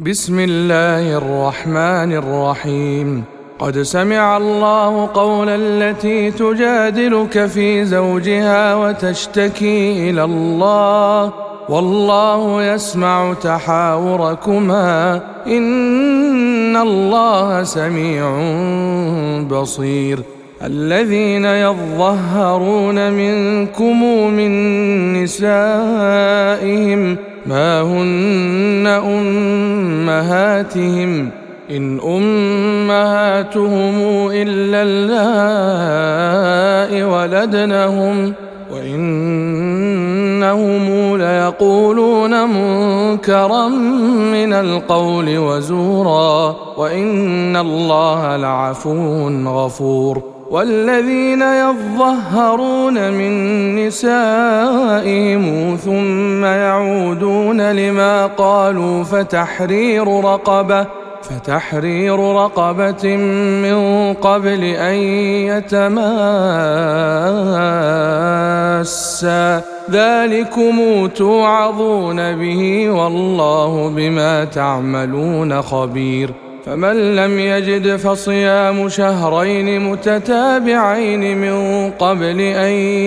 بسم الله الرحمن الرحيم. قد سمع الله قول التي تجادلك في زوجها وتشتكي إلى الله والله يسمع تحاوركما إن الله سميع بصير. الذين يظهرون منكم من نسائهم ما هن أمهاتهم إن أمهاتهم إلا اللائي ولدنهم وإنهم ليقولون منكرا من القول وزورا وإن الله لعفو غفور. والذين يظهرون من نسائهم ثم يعودون لما قالوا فتحرير رقبة من قبل أن يتماسا ذلكم توعظون به والله بما تعملون خبير. فمن لم يجد فصيام شهرين متتابعين من قبل أن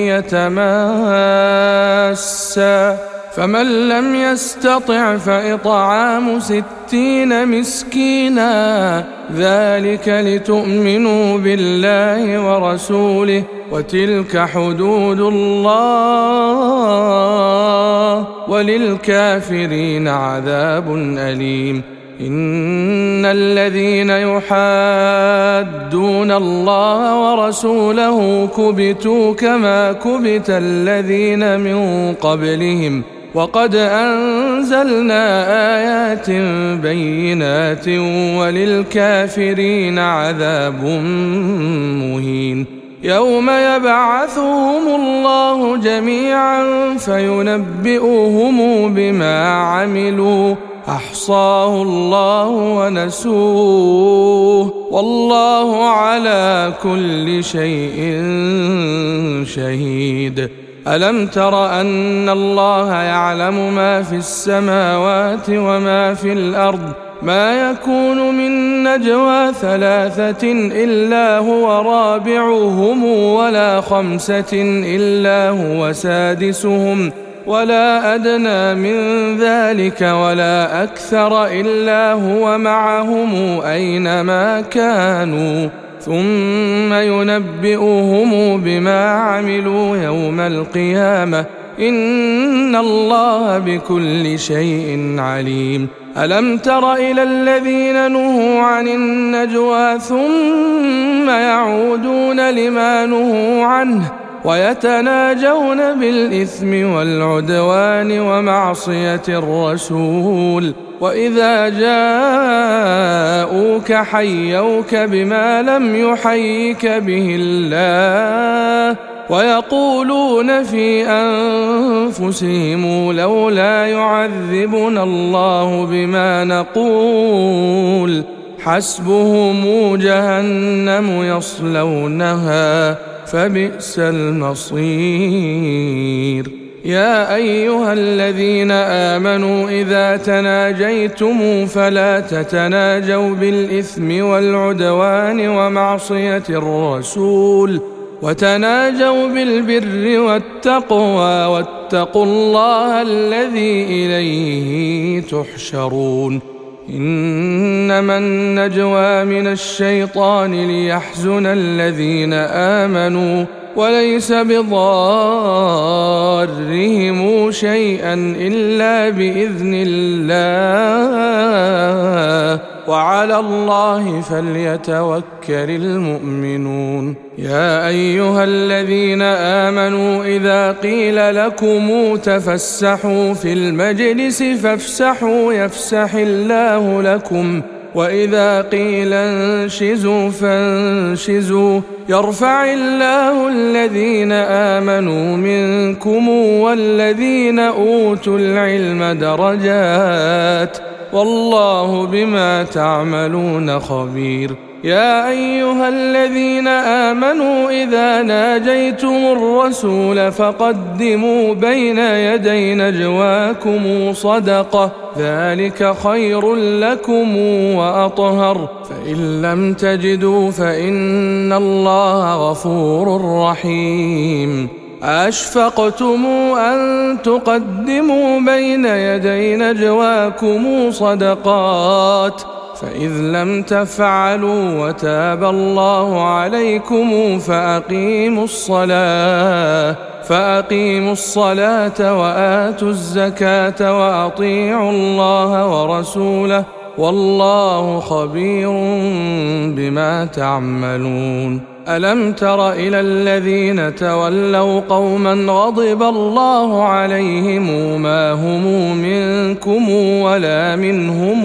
يتماسا فمن لم يستطع فإطعام 60 مسكينا ذلك لتؤمنوا بالله ورسوله وتلك حدود الله وللكافرين عذاب أليم. إن الذين يحادون الله ورسوله كبتوا كما كبت الذين من قبلهم وقد أنزلنا آيات بينات وللكافرين عذاب مهين. يوم يبعثهم الله جميعا فينبئهم بما عملوا أحصاه الله ونسوه والله على كل شيء شهيد. ألم تر أن الله يعلم ما في السماوات وما في الأرض ما يكون من نجوى 3 إلا هو رابعهم ولا 5 إلا هو سادسهم ولا أدنى من ذلك ولا أكثر إلا هو معهم أينما كانوا ثم ينبئهم بما عملوا يوم القيامة إن الله بكل شيء عليم. ألم تر إلى الذين نهوا عن النجوى ثم يعودون لما نهوا عنه ويتناجون بالإثم والعدوان ومعصية الرسول وإذا جاءوك حيوك بما لم يحيك به الله ويقولون في أنفسهم لولا يعذبنا الله بما نقول حسبهم جهنم يصلونها فبئس المصير. يا أيها الذين آمنوا إذا تناجيتم فلا تتناجوا بالإثم والعدوان ومعصية الرسول وتناجوا بالبر والتقوى واتقوا الله الذي إليه تحشرون. إنما النجوى من الشيطان ليحزن الذين آمنوا وليس بضارهم شيئا إلا بإذن الله وعلى الله فليتوكل المؤمنون. يا أيها الذين آمنوا إذا قيل لكم تفسحوا في المجلس فافسحوا يفسح الله لكم وإذا قيل انشزوا فانشزوا يرفع الله الذين آمنوا منكم والذين أوتوا العلم درجات والله بما تعملون خبير. يا أيها الذين آمنوا إذا ناجيتم الرسول فقدموا بين يدي نجواكم صدقة ذلك خير لكم وأطهر فإن لم تجدوا فإن الله غفور رحيم أشفقتم أن تقدموا بين يدي نجواكم صدقات فإذ لم تفعلوا وتاب الله عليكم فأقيموا الصلاة وآتوا الزكاة وأطيعوا الله ورسوله والله خبير بما تعملون ألم تر إلى الذين تولوا قوما غضب الله عليهم ما هم منكم ولا منهم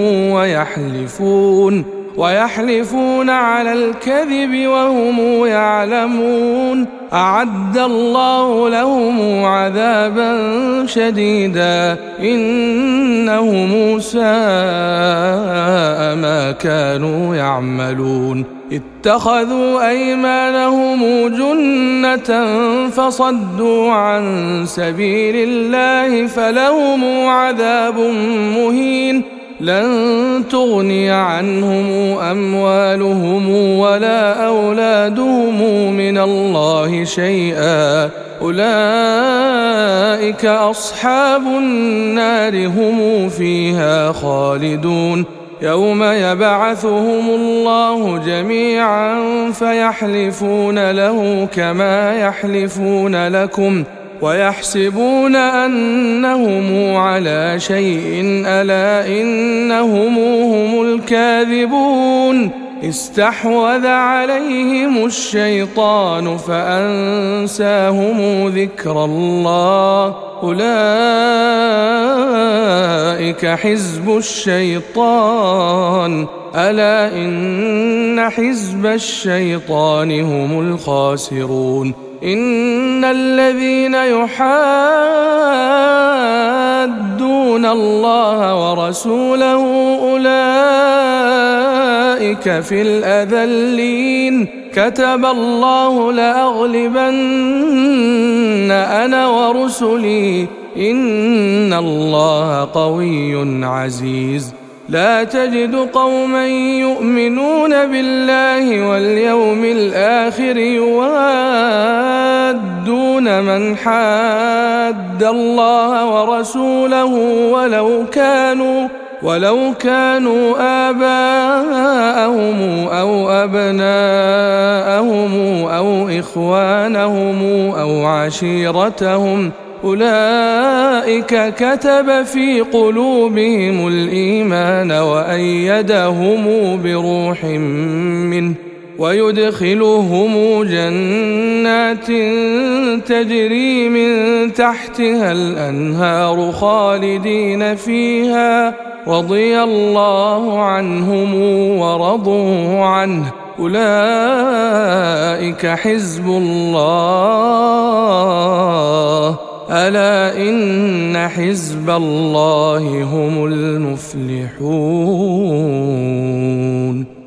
ويحلفون على الكذب وهم يعلمون أعد الله لهم عذابا شديدا إنهم ساء ما كانوا يعملون اتخذوا أيمانهم جنة فصدوا عن سبيل الله فلهم عذاب مهين لن تغني عنهم أموالهم ولا أولادهم من الله شيئا أولئك أصحاب النار هم فيها خالدون يوم يبعثهم الله جميعا فيحلفون له كما يحلفون لكم ويحسبون أنهم على شيء ألا إنهم هم الكاذبون استحوذ عليهم الشيطان فأنساهم ذكر الله أولئك حزب الشيطان ألا إن حزب الشيطان هم الخاسرون إن الذين يحادون الله ورسوله أولئك في الأذلين كتب الله لأغلبن أنا ورسلي إن الله قوي عزيز لا تجد قوما يؤمنون بالله واليوم الآخر يوادون من حاد الله ورسوله ولو كانوا آباءهم أو أبناءهم أو إخوانهم أو عشيرتهم أولئك كتب في قلوبهم الإيمان وأيدهم بروح منه ويدخلهم جنات تجري من تحتها الأنهار خالدين فيها رضي الله عنهم ورضوا عنه أولئك حزب الله ألا إن حزب الله هم المفلحون.